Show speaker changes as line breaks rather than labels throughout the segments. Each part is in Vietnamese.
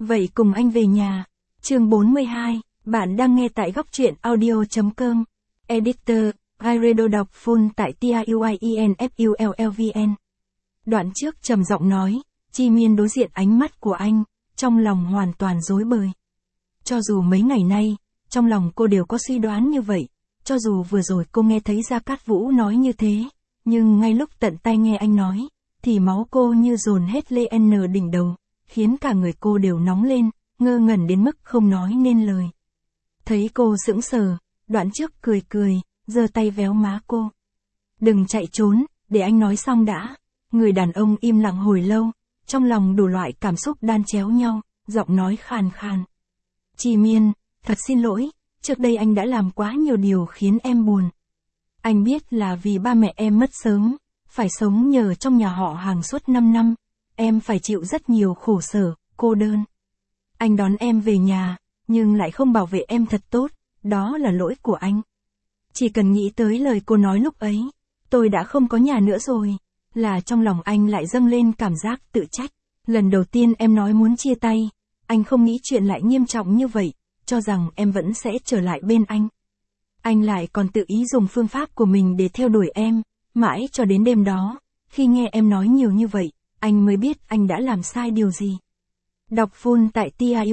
Vậy cùng anh về nhà. Chương 42, bạn đang nghe tại góc truyện audio.com. Editor, Iredo đọc full tại TIUIENFULLVN. Đoạn trước trầm giọng nói, Chi Miên đối diện ánh mắt của anh, trong lòng hoàn toàn rối bời. Cho dù mấy ngày nay, trong lòng cô đều có suy đoán như vậy, cho dù vừa rồi cô nghe thấy Gia Cát Vũ nói như thế, nhưng ngay lúc tận tai nghe anh nói, thì máu cô như dồn hết lên đỉnh đầu, khiến cả người cô đều nóng lên, ngơ ngẩn đến mức không nói nên lời. Thấy cô sững sờ, Đoạn trước cười cười, giơ tay véo má cô. Đừng chạy trốn, để anh nói xong đã. Người đàn ông im lặng hồi lâu, trong lòng đủ loại cảm xúc đan chéo nhau, giọng nói khàn khàn. Chi Miên, thật xin lỗi, trước đây anh đã làm quá nhiều điều khiến em buồn. Anh biết là vì ba mẹ em mất sớm, phải sống nhờ trong nhà họ Hàng suốt 5 năm, em phải chịu rất nhiều khổ sở, cô đơn. Anh đón em về nhà, nhưng lại không bảo vệ em thật tốt, đó là lỗi của anh. Chỉ cần nghĩ tới lời cô nói lúc ấy, tôi đã không có nhà nữa rồi, là trong lòng anh lại dâng lên cảm giác tự trách. Lần đầu tiên em nói muốn chia tay, anh không nghĩ chuyện lại nghiêm trọng như vậy, cho rằng em vẫn sẽ trở lại bên anh. Anh lại còn tự ý dùng phương pháp của mình để theo đuổi em, mãi cho đến đêm đó, khi nghe em nói nhiều như vậy, anh mới biết anh đã làm sai điều gì. Đọc full tại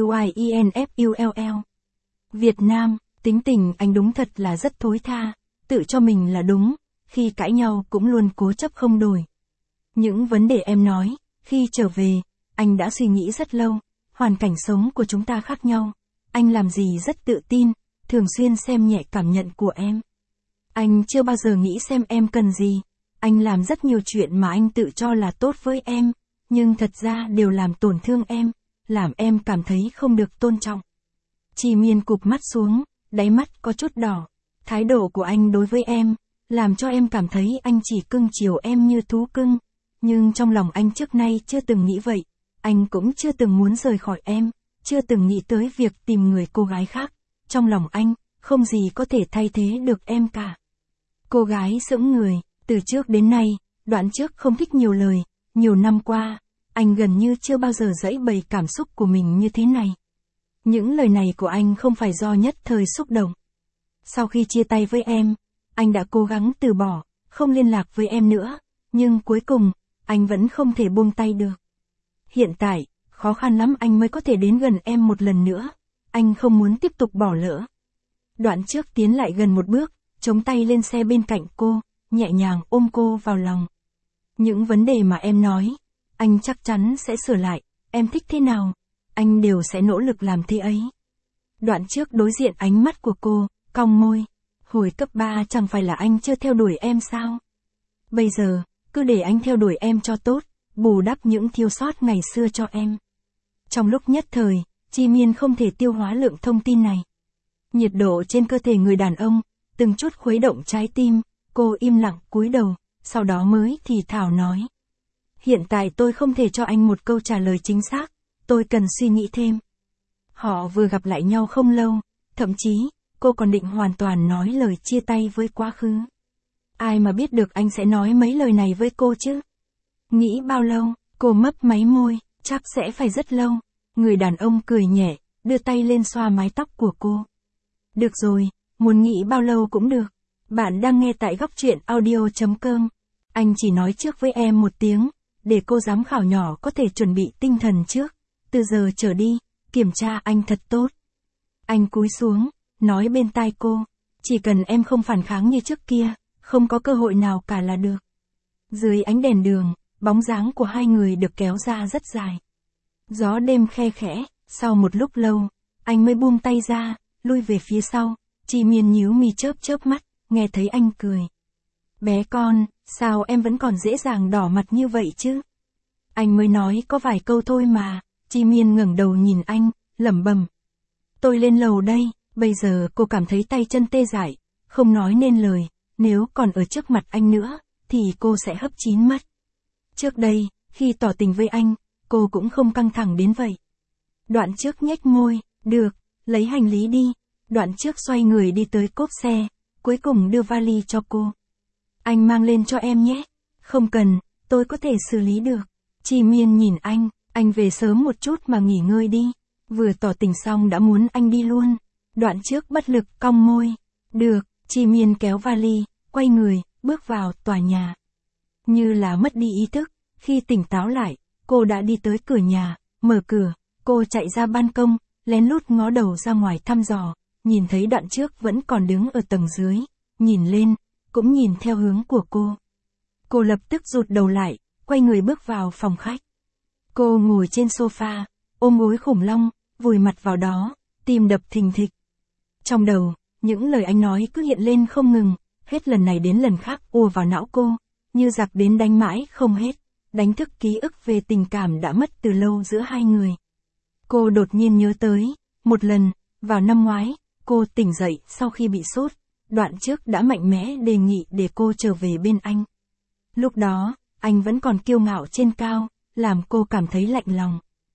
TIUIENFULL. Việt Nam, tính tình anh đúng thật là rất thối tha, tự cho mình là đúng, khi cãi nhau cũng luôn cố chấp không đổi. Những vấn đề em nói, khi trở về, anh đã suy nghĩ rất lâu, hoàn cảnh sống của chúng ta khác nhau, anh làm gì rất tự tin, thường xuyên xem nhẹ cảm nhận của em. Anh chưa bao giờ nghĩ xem em cần gì, anh làm rất nhiều chuyện mà anh tự cho là tốt với em, nhưng thật ra đều làm tổn thương em, làm em cảm thấy không được tôn trọng. Chi Miên cụp mắt xuống, đáy mắt có chút đỏ, thái độ của anh đối với em, làm cho em cảm thấy anh chỉ cưng chiều em như thú cưng, nhưng trong lòng anh trước nay chưa từng nghĩ vậy, anh cũng chưa từng muốn rời khỏi em, chưa từng nghĩ tới việc tìm người cô gái khác, trong lòng anh, không gì có thể thay thế được em cả. Cô gái sững người, từ trước đến nay, Đoạn trước không thích nhiều lời, nhiều năm qua, anh gần như chưa bao giờ giãy bày cảm xúc của mình như thế này. Những lời này của anh không phải do nhất thời xúc động. Sau khi chia tay với em, anh đã cố gắng từ bỏ, không liên lạc với em nữa, nhưng cuối cùng, anh vẫn không thể buông tay được. Hiện tại, khó khăn lắm anh mới có thể đến gần em một lần nữa, anh không muốn tiếp tục bỏ lỡ. Đoạn trước tiến lại gần một bước, chống tay lên xe bên cạnh cô, nhẹ nhàng ôm cô vào lòng. Những vấn đề mà em nói, anh chắc chắn sẽ sửa lại, em thích thế nào, anh đều sẽ nỗ lực làm thế ấy. Đoạn trước đối diện ánh mắt của cô, cong môi. Hồi cấp 3 chẳng phải là anh chưa theo đuổi em sao? Bây giờ, cứ để anh theo đuổi em cho tốt, bù đắp những thiếu sót ngày xưa cho em. Trong lúc nhất thời, Chi Miên không thể tiêu hóa lượng thông tin này. Nhiệt độ trên cơ thể người đàn ông, từng chút khuấy động trái tim, cô im lặng cúi đầu, sau đó mới thì thào nói. Hiện tại tôi không thể cho anh một câu trả lời chính xác, tôi cần suy nghĩ thêm. Họ vừa gặp lại nhau không lâu, thậm chí, cô còn định hoàn toàn nói lời chia tay với quá khứ. Ai mà biết được anh sẽ nói mấy lời này với cô chứ? Nghĩ bao lâu, cô mấp máy môi, chắc sẽ phải rất lâu. Người đàn ông cười nhẹ, đưa tay lên xoa mái tóc của cô. Được rồi, muốn nghĩ bao lâu cũng được. Bạn đang nghe tại góc truyện audio.com. Anh chỉ nói trước với em một tiếng, để cô giám khảo nhỏ có thể chuẩn bị tinh thần trước. Từ giờ trở đi, kiểm tra anh thật tốt. Anh cúi xuống, nói bên tai cô, chỉ cần em không phản kháng như trước kia, không có cơ hội nào cả là được. Dưới ánh đèn đường, bóng dáng của hai người được kéo ra rất dài. Gió đêm khe khẽ, sau một lúc lâu, anh mới buông tay ra, lui về phía sau, Chi Miên nhíu mi chớp mắt, nghe thấy anh cười. Bé con, sao em vẫn còn dễ dàng đỏ mặt như vậy chứ? Anh mới nói có vài câu thôi mà. Chi Miên ngẩng đầu nhìn anh, lẩm bẩm. Tôi lên lầu đây, bây giờ cô cảm thấy tay chân tê dại, không nói nên lời, nếu còn ở trước mặt anh nữa, thì cô sẽ hấp chín mất. Trước đây, khi tỏ tình với anh, cô cũng không căng thẳng đến vậy. Đoạn trước nhếch môi, được, lấy hành lý đi. Đoạn trước xoay người đi tới cốp xe, cuối cùng đưa vali cho cô. Anh mang lên cho em nhé. Không cần, tôi có thể xử lý được. Chi Miên nhìn anh về sớm một chút mà nghỉ ngơi đi. Vừa tỏ tình xong đã muốn anh đi luôn. Đoạn trước bất lực cong môi. Được, Chi Miên kéo vali, quay người, bước vào tòa nhà. Như là mất đi ý thức, khi tỉnh táo lại, cô đã đi tới cửa nhà, mở cửa, cô chạy ra ban công, lén lút ngó đầu ra ngoài thăm dò, nhìn thấy Đoạn trước vẫn còn đứng ở tầng dưới, nhìn lên, cũng nhìn theo hướng của cô. Cô lập tức rụt đầu lại, quay người bước vào phòng khách. Cô ngồi trên sofa, ôm gối khủng long, vùi mặt vào đó, tim đập thình thịch. Trong đầu, những lời anh nói cứ hiện lên không ngừng, hết lần này đến lần khác ùa vào não cô, như giặc đến đánh mãi không hết, đánh thức ký ức về tình cảm đã mất từ lâu giữa hai người. Cô đột nhiên nhớ tới, một lần, vào năm ngoái, cô tỉnh dậy sau khi bị sốt, Đoạn trước đã mạnh mẽ đề nghị để cô trở về bên anh. Lúc đó, anh vẫn còn kiêu ngạo trên cao, làm cô cảm thấy lạnh lòng.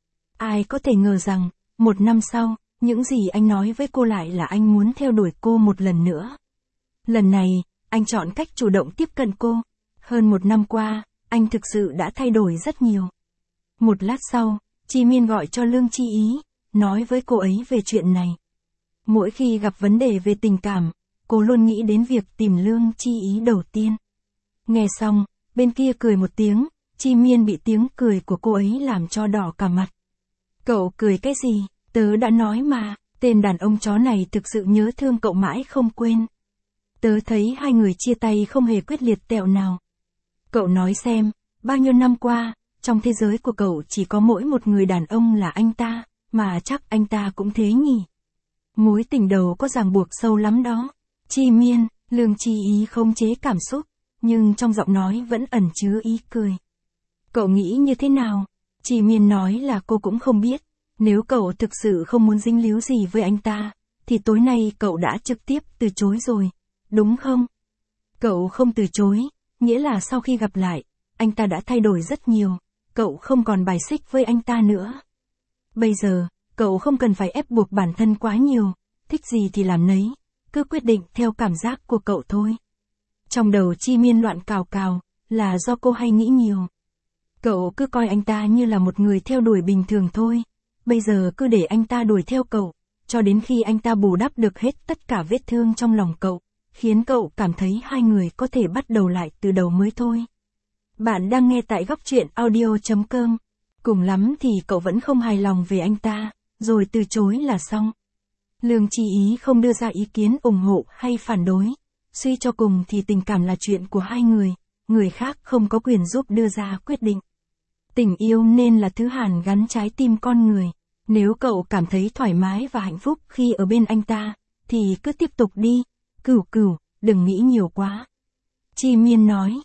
Ai có thể ngờ rằng, một năm sau, những gì anh nói với cô lại là anh muốn theo đuổi cô một lần nữa. Lần này, anh chọn cách chủ động tiếp cận cô. Hơn một năm qua, anh thực sự đã thay đổi rất nhiều. Một lát sau, Chi Miên gọi cho Lương Chi Ý, nói với cô ấy về chuyện này. Mỗi khi gặp vấn đề về tình cảm, cô luôn nghĩ đến việc tìm Lương Chi Ý đầu tiên. Nghe xong, bên kia cười một tiếng, Chi Miên bị tiếng cười của cô ấy làm cho đỏ cả mặt. Cậu cười cái gì, tớ đã nói mà, tên đàn ông chó này thực sự nhớ thương cậu mãi không quên. Tớ thấy hai người chia tay không hề quyết liệt tẹo nào. Cậu nói xem, bao nhiêu năm qua, trong thế giới của cậu chỉ có mỗi một người đàn ông là anh ta, mà chắc anh ta cũng thế nhỉ. Mối tình đầu có ràng buộc sâu lắm đó. Chi Miên, Lương Chi Ý không chế cảm xúc, nhưng trong giọng nói vẫn ẩn chứa ý cười. Cậu nghĩ như thế nào? Chi Miên nói là cô cũng không biết. Nếu cậu thực sự không muốn dính líu gì với anh ta, thì tối nay cậu đã trực tiếp từ chối rồi, đúng không? Cậu không từ chối, nghĩa là sau khi gặp lại, anh ta đã thay đổi rất nhiều, cậu không còn bài xích với anh ta nữa. Bây giờ, cậu không cần phải ép buộc bản thân quá nhiều, thích gì thì làm nấy, cứ quyết định theo cảm giác của cậu thôi. Trong đầu Chi Miên loạn cào cào, là do cô hay nghĩ nhiều. Cậu cứ coi anh ta như là một người theo đuổi bình thường thôi. Bây giờ cứ để anh ta đuổi theo cậu, cho đến khi anh ta bù đắp được hết tất cả vết thương trong lòng cậu, khiến cậu cảm thấy hai người có thể bắt đầu lại từ đầu mới thôi. Bạn đang nghe tại Góc Truyện Audio.com. Cùng lắm thì cậu vẫn không hài lòng về anh ta, rồi từ chối là xong. Lương Chi Ý không đưa ra ý kiến ủng hộ hay phản đối. Suy cho cùng thì tình cảm là chuyện của hai người khác không có quyền giúp đưa ra quyết định. Tình yêu nên là thứ hàn gắn trái tim con người. Nếu cậu cảm thấy thoải mái và hạnh phúc khi ở bên anh ta, thì cứ tiếp tục đi. Cửu, đừng nghĩ nhiều quá. Chi Miên nói,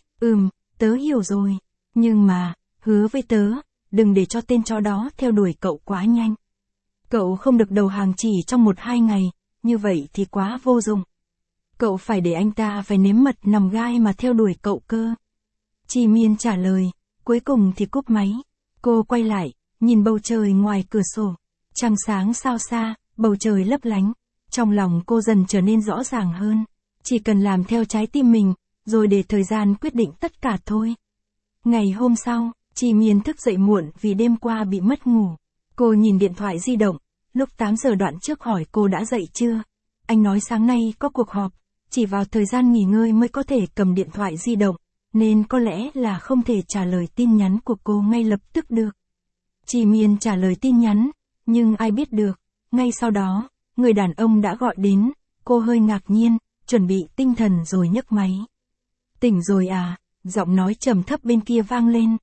tớ hiểu rồi. Nhưng mà, hứa với tớ, đừng để cho tên chó đó theo đuổi cậu quá nhanh. Cậu không được đầu hàng chỉ trong 1-2 ngày, như vậy thì quá vô dụng. Cậu phải để anh ta phải nếm mật nằm gai mà theo đuổi cậu cơ. Chi Miên trả lời, cuối cùng thì cúp máy. Cô quay lại, nhìn bầu trời ngoài cửa sổ. Trăng sáng sao xa, bầu trời lấp lánh. Trong lòng cô dần trở nên rõ ràng hơn. Chỉ cần làm theo trái tim mình, rồi để thời gian quyết định tất cả thôi. Ngày hôm sau, Chi Miên thức dậy muộn vì đêm qua bị mất ngủ. Cô nhìn điện thoại di động, lúc 8 giờ Đoạn trước hỏi cô đã dậy chưa. Anh nói sáng nay có cuộc họp, chỉ vào thời gian nghỉ ngơi mới có thể cầm điện thoại di động, nên có lẽ là không thể trả lời tin nhắn của cô ngay lập tức được. Chi Miên trả lời tin nhắn, nhưng ai biết được, ngay sau đó, người đàn ông đã gọi đến, cô hơi ngạc nhiên, chuẩn bị tinh thần rồi nhấc máy. Tỉnh rồi à, giọng nói trầm thấp bên kia vang lên.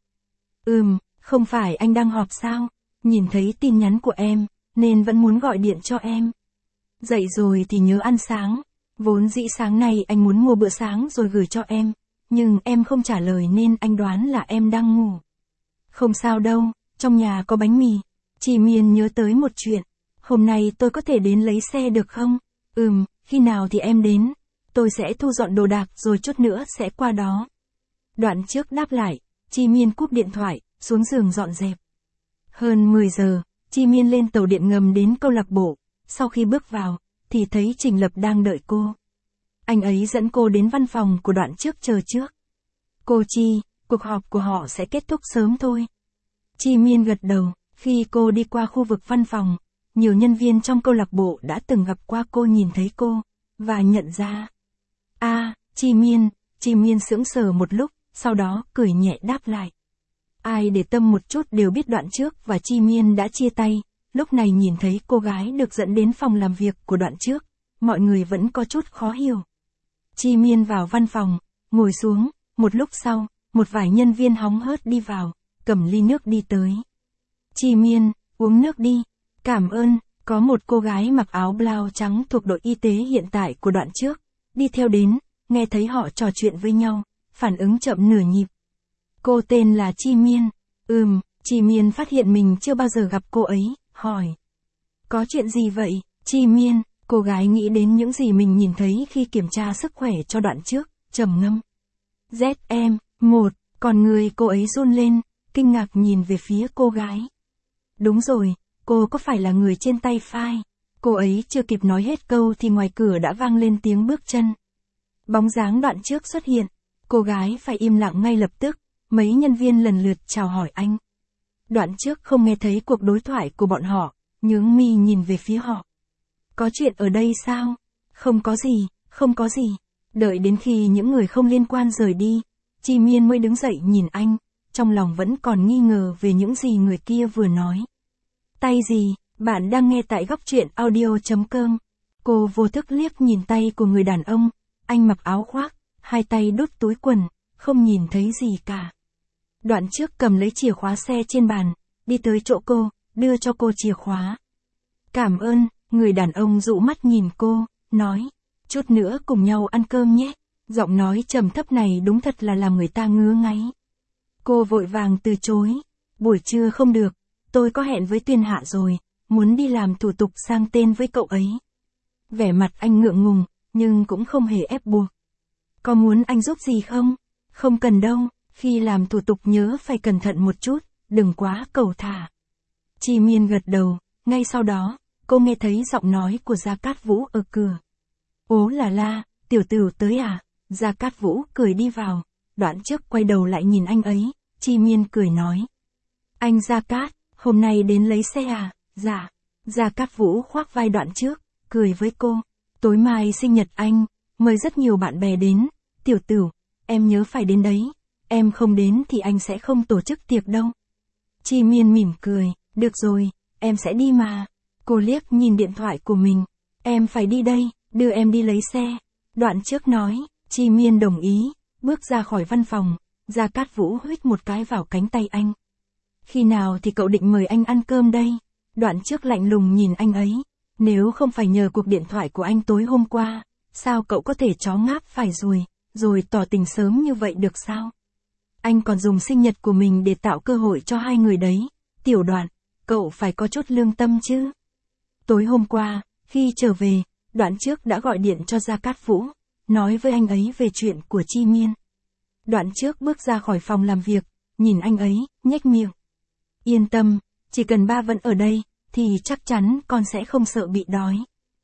Không phải anh đang họp sao, nhìn thấy tin nhắn của em, nên vẫn muốn gọi điện cho em. Dậy rồi thì nhớ ăn sáng, vốn dĩ sáng nay anh muốn mua bữa sáng rồi gửi cho em, nhưng em không trả lời nên anh đoán là em đang ngủ. Không sao đâu, trong nhà có bánh mì. Chi Miên nhớ tới một chuyện, hôm nay tôi có thể đến lấy xe được không? Khi nào thì em đến, tôi sẽ thu dọn đồ đạc rồi chút nữa sẽ qua đó. Đoạn trước đáp lại, Chi Miên cúp điện thoại, xuống giường dọn dẹp. Hơn 10 giờ, Chi Miên lên tàu điện ngầm đến câu lạc bộ, sau khi bước vào, thì thấy Trình Lập đang đợi cô. Anh ấy dẫn cô đến văn phòng của Đoạn trước chờ trước. Cô Chi, cuộc họp của họ sẽ kết thúc sớm thôi. Chi Miên gật đầu, khi cô đi qua khu vực văn phòng, nhiều nhân viên trong câu lạc bộ đã từng gặp qua cô, nhìn thấy cô, và nhận ra. Chi Miên sững sờ một lúc, sau đó cười nhẹ đáp lại. Ai để tâm một chút đều biết Đoạn Trước và Chi Miên đã chia tay, lúc này nhìn thấy cô gái được dẫn đến phòng làm việc của Đoạn Trước, mọi người vẫn có chút khó hiểu. Chi Miên vào văn phòng, ngồi xuống, một lúc sau, một vài nhân viên hóng hớt đi vào, cầm ly nước đi tới. Chi Miên, uống nước đi. Cảm ơn, có một cô gái mặc áo blau trắng thuộc đội y tế hiện tại của Đoạn Trước, đi theo đến, nghe thấy họ trò chuyện với nhau, phản ứng chậm nửa nhịp. Cô tên là Chi Miên. Chi Miên phát hiện mình chưa bao giờ gặp cô ấy, hỏi. Có chuyện gì vậy, Chi Miên? Cô gái nghĩ đến những gì mình nhìn thấy khi kiểm tra sức khỏe cho Đoạn Trước, trầm ngâm. ZM1, còn người cô ấy run lên, kinh ngạc nhìn về phía cô gái. Đúng rồi, cô có phải là người trên tay file? Cô ấy chưa kịp nói hết câu thì ngoài cửa đã vang lên tiếng bước chân. Bóng dáng Đoạn Trước xuất hiện, cô gái phải im lặng ngay lập tức, mấy nhân viên lần lượt chào hỏi anh. Đoạn Trước không nghe thấy cuộc đối thoại của bọn họ, nhướng mi nhìn về phía họ. Có chuyện ở đây sao? Không có gì. Đợi đến khi những người không liên quan rời đi, Chi Miên mới đứng dậy nhìn anh, trong lòng vẫn còn nghi ngờ về những gì người kia vừa nói. Tay gì, bạn đang nghe tại Góc Truyện Audio.com. Cô vô thức liếc nhìn tay của người đàn ông, anh mặc áo khoác, hai tay đút túi quần, không nhìn thấy gì cả. Đoạn Trước cầm lấy chìa khóa xe trên bàn, đi tới chỗ cô, đưa cho cô chìa khóa. Cảm ơn, người đàn ông dụ mắt nhìn cô, nói, chút nữa cùng nhau ăn cơm nhé. Giọng nói trầm thấp này đúng thật là làm người ta ngứa ngáy. Cô vội vàng từ chối, buổi trưa không được, tôi có hẹn với Tuyên Hạ rồi, muốn đi làm thủ tục sang tên với cậu ấy. Vẻ mặt anh ngượng ngùng, nhưng cũng không hề ép buộc. Có muốn anh giúp gì không? Không cần đâu, khi làm thủ tục nhớ phải cẩn thận một chút, đừng quá cẩu thả. Chi Miên gật đầu, ngay sau đó, cô nghe thấy giọng nói của Gia Cát Vũ ở cửa. Ố là la, tiểu tử tới à? Gia Cát Vũ cười đi vào, Đoạn Trước quay đầu lại nhìn anh ấy, Chi Miên cười nói. Anh Gia Cát, hôm nay đến lấy xe à? Dạ. Gia Cát Vũ khoác vai Đoạn Trước, cười với cô. Tối mai sinh nhật anh, mời rất nhiều bạn bè đến, tiểu tử, em nhớ phải đến đấy, em không đến thì anh sẽ không tổ chức tiệc đâu. Chi Miên mỉm cười, được rồi, em sẽ đi mà. Cô liếc nhìn điện thoại của mình, em phải đi đây, đưa em đi lấy xe. Đoạn Trước nói, Chi Miên đồng ý, bước ra khỏi văn phòng, Gia Cát Vũ huých một cái vào cánh tay anh. Khi nào thì cậu định mời anh ăn cơm đây? Đoạn Trước lạnh lùng nhìn anh ấy, nếu không phải nhờ cuộc điện thoại của anh tối hôm qua, sao cậu có thể chó ngáp phải rồi tỏ tình sớm như vậy được sao? Anh còn dùng sinh nhật của mình để tạo cơ hội cho hai người đấy, Tiểu Đoạn, cậu phải có chút lương tâm chứ. Tối hôm qua, khi trở về, Đoạn Trước đã gọi điện cho Gia Cát Vũ, nói với anh ấy về chuyện của Chi Miên. Đoạn Trước bước ra khỏi phòng làm việc, nhìn anh ấy, nhếch miệng. Yên tâm, chỉ cần ba vẫn ở đây, thì chắc chắn con sẽ không sợ bị đói.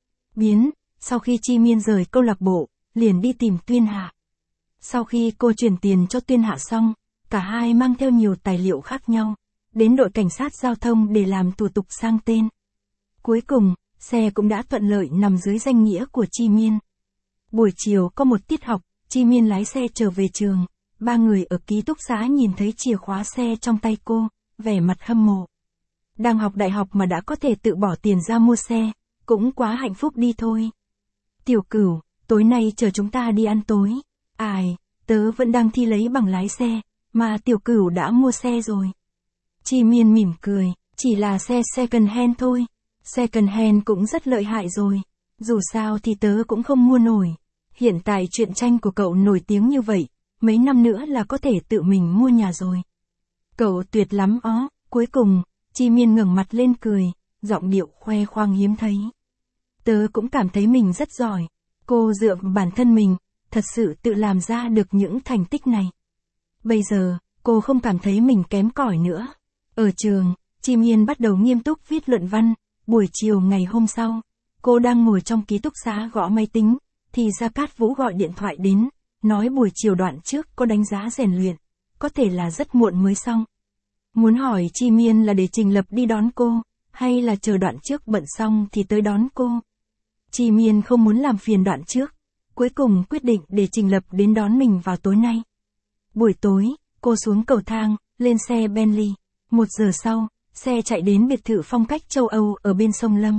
Sau khi Chi Miên rời câu lạc bộ, liền đi tìm Tuyên Hạ. Sau khi cô chuyển tiền cho Tuyên Hạ xong, cả hai mang theo nhiều tài liệu khác nhau, đến đội cảnh sát giao thông để làm thủ tục sang tên. Cuối cùng, xe cũng đã thuận lợi nằm dưới danh nghĩa của Chi Miên. Buổi chiều có một tiết học, Chi Miên lái xe trở về trường, ba người ở ký túc xá nhìn thấy chìa khóa xe trong tay cô, vẻ mặt hâm mộ. Đang học đại học mà đã có thể tự bỏ tiền ra mua xe, cũng quá hạnh phúc đi thôi. Tiểu Cửu, tối nay chờ chúng ta đi ăn tối. Ai, tớ vẫn đang thi lấy bằng lái xe, mà Tiểu Cửu đã mua xe rồi. Chi Miên mỉm cười, chỉ là xe second hand thôi. Second hand cũng rất lợi hại rồi. Dù sao thì tớ cũng không mua nổi. Hiện tại truyện tranh của cậu nổi tiếng như vậy, mấy năm nữa là có thể tự mình mua nhà rồi. Cậu tuyệt lắm ó. Cuối cùng, Chi Miên ngẩng mặt lên cười, giọng điệu khoe khoang hiếm thấy. Tớ cũng cảm thấy mình rất giỏi. Cô dựa vào bản thân mình, thật sự tự làm ra được những thành tích này. Bây giờ, cô không cảm thấy mình kém cỏi nữa. Ở trường, Chi Miên bắt đầu nghiêm túc viết luận văn. Buổi chiều ngày hôm sau, cô đang ngồi trong ký túc xá gõ máy tính, thì Gia Cát Vũ gọi điện thoại đến, nói buổi chiều Đoạn Trước có đánh giá rèn luyện, có thể là rất muộn mới xong. Muốn hỏi Chi Miên là để Trình Lập đi đón cô, hay là chờ Đoạn Trước bận xong thì tới đón cô. Chi Miên không muốn làm phiền Đoạn Trước, cuối cùng quyết định để Trình Lập đến đón mình vào tối nay. Buổi tối, cô xuống cầu thang, lên xe Bentley. 1 giờ sau, xe chạy đến biệt thự phong cách châu Âu ở bên sông Lâm.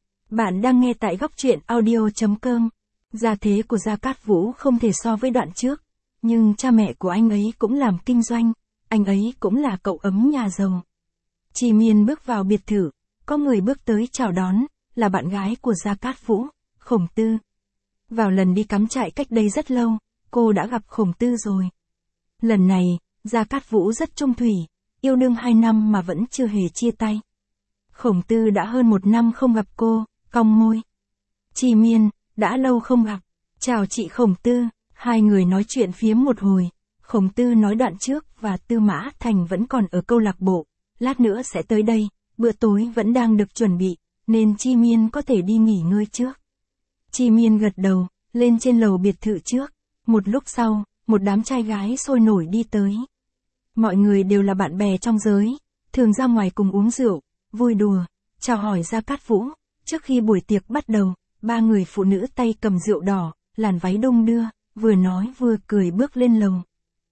Bạn đang nghe tại góc truyện audio.com. Gia thế của Gia Cát Vũ không thể so với Đoạn Trước, nhưng cha mẹ của anh ấy cũng làm kinh doanh, anh ấy cũng là cậu ấm nhà giàu. Chi Miên bước vào biệt thự, có người bước tới chào đón, là bạn gái của Gia Cát Vũ, Khổng Tư. Vào lần đi cắm trại cách đây rất lâu, cô đã gặp Khổng Tư rồi. Lần này, Gia Cát Vũ rất chung thủy, yêu đương 2 năm mà vẫn chưa hề chia tay. Khổng Tư đã hơn 1 năm không gặp cô, cong môi. Chi Miên, đã lâu không gặp. Chào chị Khổng Tư. Hai người nói chuyện phiếm một hồi. Khổng Tư nói Đoạn Trước và Tư Mã Thành vẫn còn ở câu lạc bộ, lát nữa sẽ tới đây, bữa tối vẫn đang được chuẩn bị, nên Chi Miên có thể đi nghỉ ngơi trước. Chi Miên gật đầu, lên trên lầu biệt thự trước. Một lúc sau, một đám trai gái sôi nổi đi tới. Mọi người đều là bạn bè trong giới, thường ra ngoài cùng uống rượu, vui đùa, chào hỏi Gia Cát Vũ. Trước khi buổi tiệc bắt đầu, 3 người phụ nữ tay cầm rượu đỏ, làn váy đung đưa, vừa nói vừa cười bước lên lầu.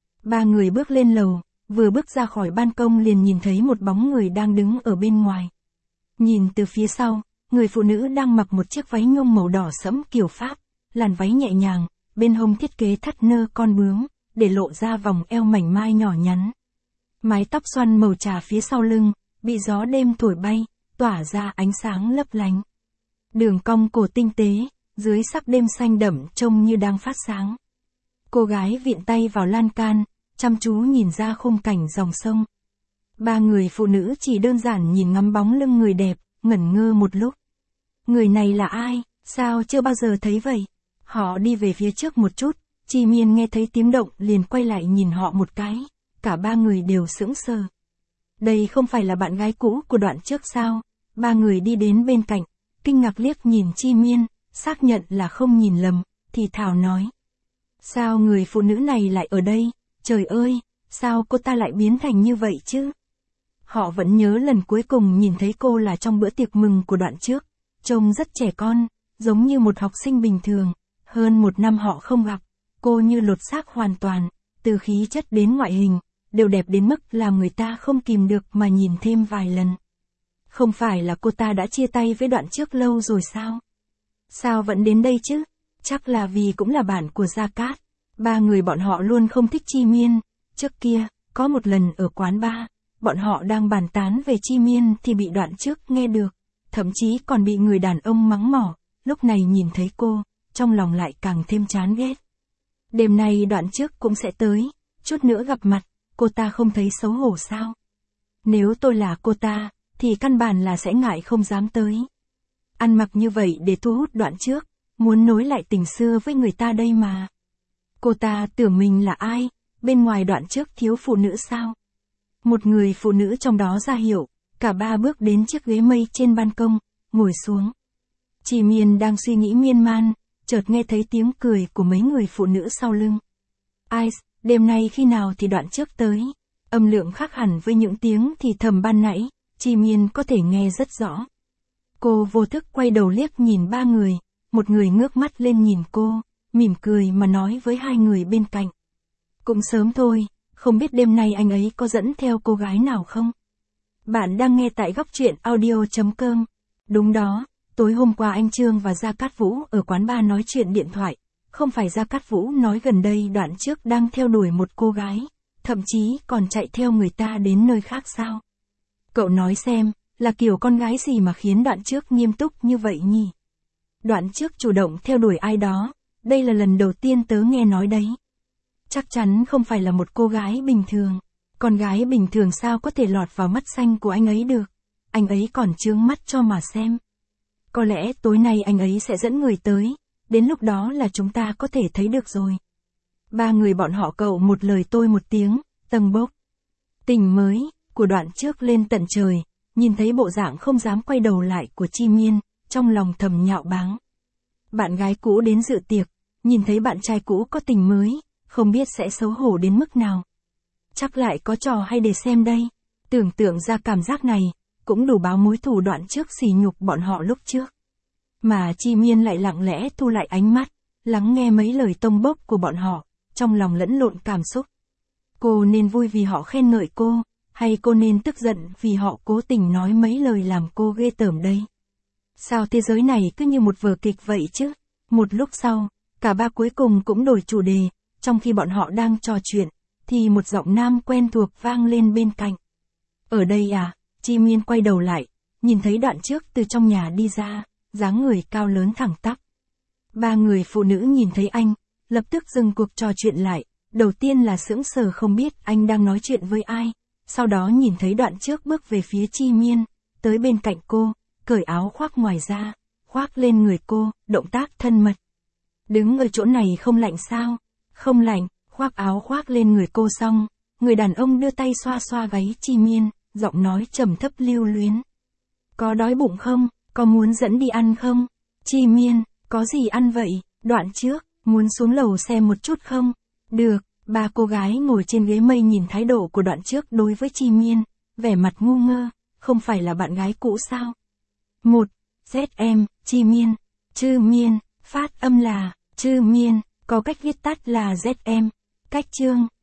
3 người bước lên lầu, vừa bước ra khỏi ban công liền nhìn thấy một bóng người đang đứng ở bên ngoài. Nhìn từ phía sau, người phụ nữ đang mặc một chiếc váy nhung màu đỏ sẫm kiểu Pháp, làn váy nhẹ nhàng, bên hông thiết kế thắt nơ con bướm, để lộ ra vòng eo mảnh mai nhỏ nhắn. Mái tóc xoăn màu trà phía sau lưng, bị gió đêm thổi bay, tỏa ra ánh sáng lấp lánh. Đường cong cổ tinh tế, dưới sắc đêm xanh đậm trông như đang phát sáng. Cô gái vịn tay vào lan can, chăm chú nhìn ra khung cảnh dòng sông. 3 người phụ nữ chỉ đơn giản nhìn ngắm bóng lưng người đẹp, ngẩn ngơ một lúc. Người này là ai, sao chưa bao giờ thấy vậy? Họ đi về phía trước một chút, Chi Miên nghe thấy tiếng động liền quay lại nhìn họ một cái, cả 3 người đều sững sờ. Đây không phải là bạn gái cũ của Đoạn Trước sao? 3 người đi đến bên cạnh, kinh ngạc liếc nhìn Chi Miên, xác nhận là không nhìn lầm, thì thào nói. Sao người phụ nữ này lại ở đây? Trời ơi, sao cô ta lại biến thành như vậy chứ? Họ vẫn nhớ lần cuối cùng nhìn thấy cô là trong bữa tiệc mừng của Đoạn Trước, trông rất trẻ con, giống như một học sinh bình thường. Hơn 1 năm họ không gặp, cô như lột xác hoàn toàn, từ khí chất đến ngoại hình, đều đẹp đến mức làm người ta không kìm được mà nhìn thêm vài lần. Không phải là cô ta đã chia tay với Đoạn Trước lâu rồi sao? Sao vẫn đến đây chứ? Chắc là vì cũng là bạn của Gia Cát. 3 người bọn họ luôn không thích Chi Miên. Trước kia, có một lần ở quán bar, bọn họ đang bàn tán về Chi Miên thì bị Đoạn Trước nghe được, thậm chí còn bị người đàn ông mắng mỏ, lúc này nhìn thấy cô, trong lòng lại càng thêm chán ghét. Đêm nay Đoạn Trước cũng sẽ tới, chút nữa gặp mặt, cô ta không thấy xấu hổ sao? Nếu tôi là cô ta, thì căn bản là sẽ ngại không dám tới. Ăn mặc như vậy để thu hút Đoạn Trước, muốn nối lại tình xưa với người ta đây mà. Cô ta tưởng mình là ai, bên ngoài Đoạn Trước thiếu phụ nữ sao? Một người phụ nữ trong đó ra hiệu, cả 3 bước đến chiếc ghế mây trên ban công, ngồi xuống. Chi Miên đang suy nghĩ miên man, chợt nghe thấy tiếng cười của mấy người phụ nữ sau lưng. Ai, đêm nay khi nào thì Đoạn Trước tới? Âm lượng khác hẳn với những tiếng thì thầm ban nãy, Chi Miên có thể nghe rất rõ. Cô vô thức quay đầu liếc nhìn 3 người, một người ngước mắt lên nhìn cô, mỉm cười mà nói với 2 người bên cạnh. Cũng sớm thôi, không biết đêm nay anh ấy có dẫn theo cô gái nào không? Bạn đang nghe tại góc truyện audio.com. Đúng đó, tối hôm qua anh Trương và Gia Cát Vũ ở quán bar nói chuyện điện thoại. Không phải Gia Cát Vũ nói gần đây Đoạn Trước đang theo đuổi một cô gái, thậm chí còn chạy theo người ta đến nơi khác sao? Cậu nói xem, là kiểu con gái gì mà khiến Đoạn Trước nghiêm túc như vậy nhỉ? Đoạn Trước chủ động theo đuổi ai đó, đây là lần đầu tiên tớ nghe nói đấy. Chắc chắn không phải là một cô gái bình thường. Con gái bình thường sao có thể lọt vào mắt xanh của anh ấy được? Anh ấy còn trướng mắt cho mà xem. Có lẽ tối nay anh ấy sẽ dẫn người tới, đến lúc đó là chúng ta có thể thấy được rồi. 3 người bọn họ cậu một lời tôi một tiếng, tầng bốc. Tình mới, của Đoạn Trước lên tận trời, nhìn thấy bộ dạng không dám quay đầu lại của Chi Miên, trong lòng thầm nhạo báng. Bạn gái cũ đến dự tiệc, nhìn thấy bạn trai cũ có tình mới, không biết sẽ xấu hổ đến mức nào. Chắc lại có trò hay để xem đây. Tưởng tượng ra cảm giác này, cũng đủ báo mối thù Đoạn Trước sỉ nhục bọn họ lúc trước. Mà Chi Miên lại lặng lẽ thu lại ánh mắt, lắng nghe mấy lời tông bốc của bọn họ, trong lòng lẫn lộn cảm xúc. Cô nên vui vì họ khen ngợi cô, hay cô nên tức giận vì họ cố tình nói mấy lời làm cô ghê tởm đây? Sao thế giới này cứ như một vở kịch vậy chứ? Một lúc sau, cả ba cuối cùng cũng đổi chủ đề, trong khi bọn họ đang trò chuyện, thì một giọng nam quen thuộc vang lên bên cạnh. Ở đây à? Chi Miên quay đầu lại, nhìn thấy Đoạn Trước từ trong nhà đi ra, dáng người cao lớn thẳng tắp. Ba người phụ nữ nhìn thấy anh, lập tức dừng cuộc trò chuyện lại, đầu tiên là sững sờ không biết anh đang nói chuyện với ai, sau đó nhìn thấy Đoạn Trước bước về phía Chi Miên, tới bên cạnh cô, cởi áo khoác ngoài ra, khoác lên người cô, động tác thân mật. Đứng ở chỗ này không lạnh sao? Không lạnh, khoác áo khoác lên người cô xong, người đàn ông đưa tay xoa xoa gáy Chi Miên, giọng nói trầm thấp lưu luyến. Có đói bụng không? Có muốn dẫn đi ăn không? Chi Miên, có gì ăn vậy? Đoạn Trước, muốn xuống lầu xem một chút không? Được, ba cô gái ngồi trên ghế mây nhìn thái độ của Đoạn Trước đối với Chi Miên, vẻ mặt ngu ngơ, không phải là bạn gái cũ sao? Một, ZM, Chi Miên, Chư Miên, phát âm là, Chư Miên, có cách viết tắt là ZM, cách chương,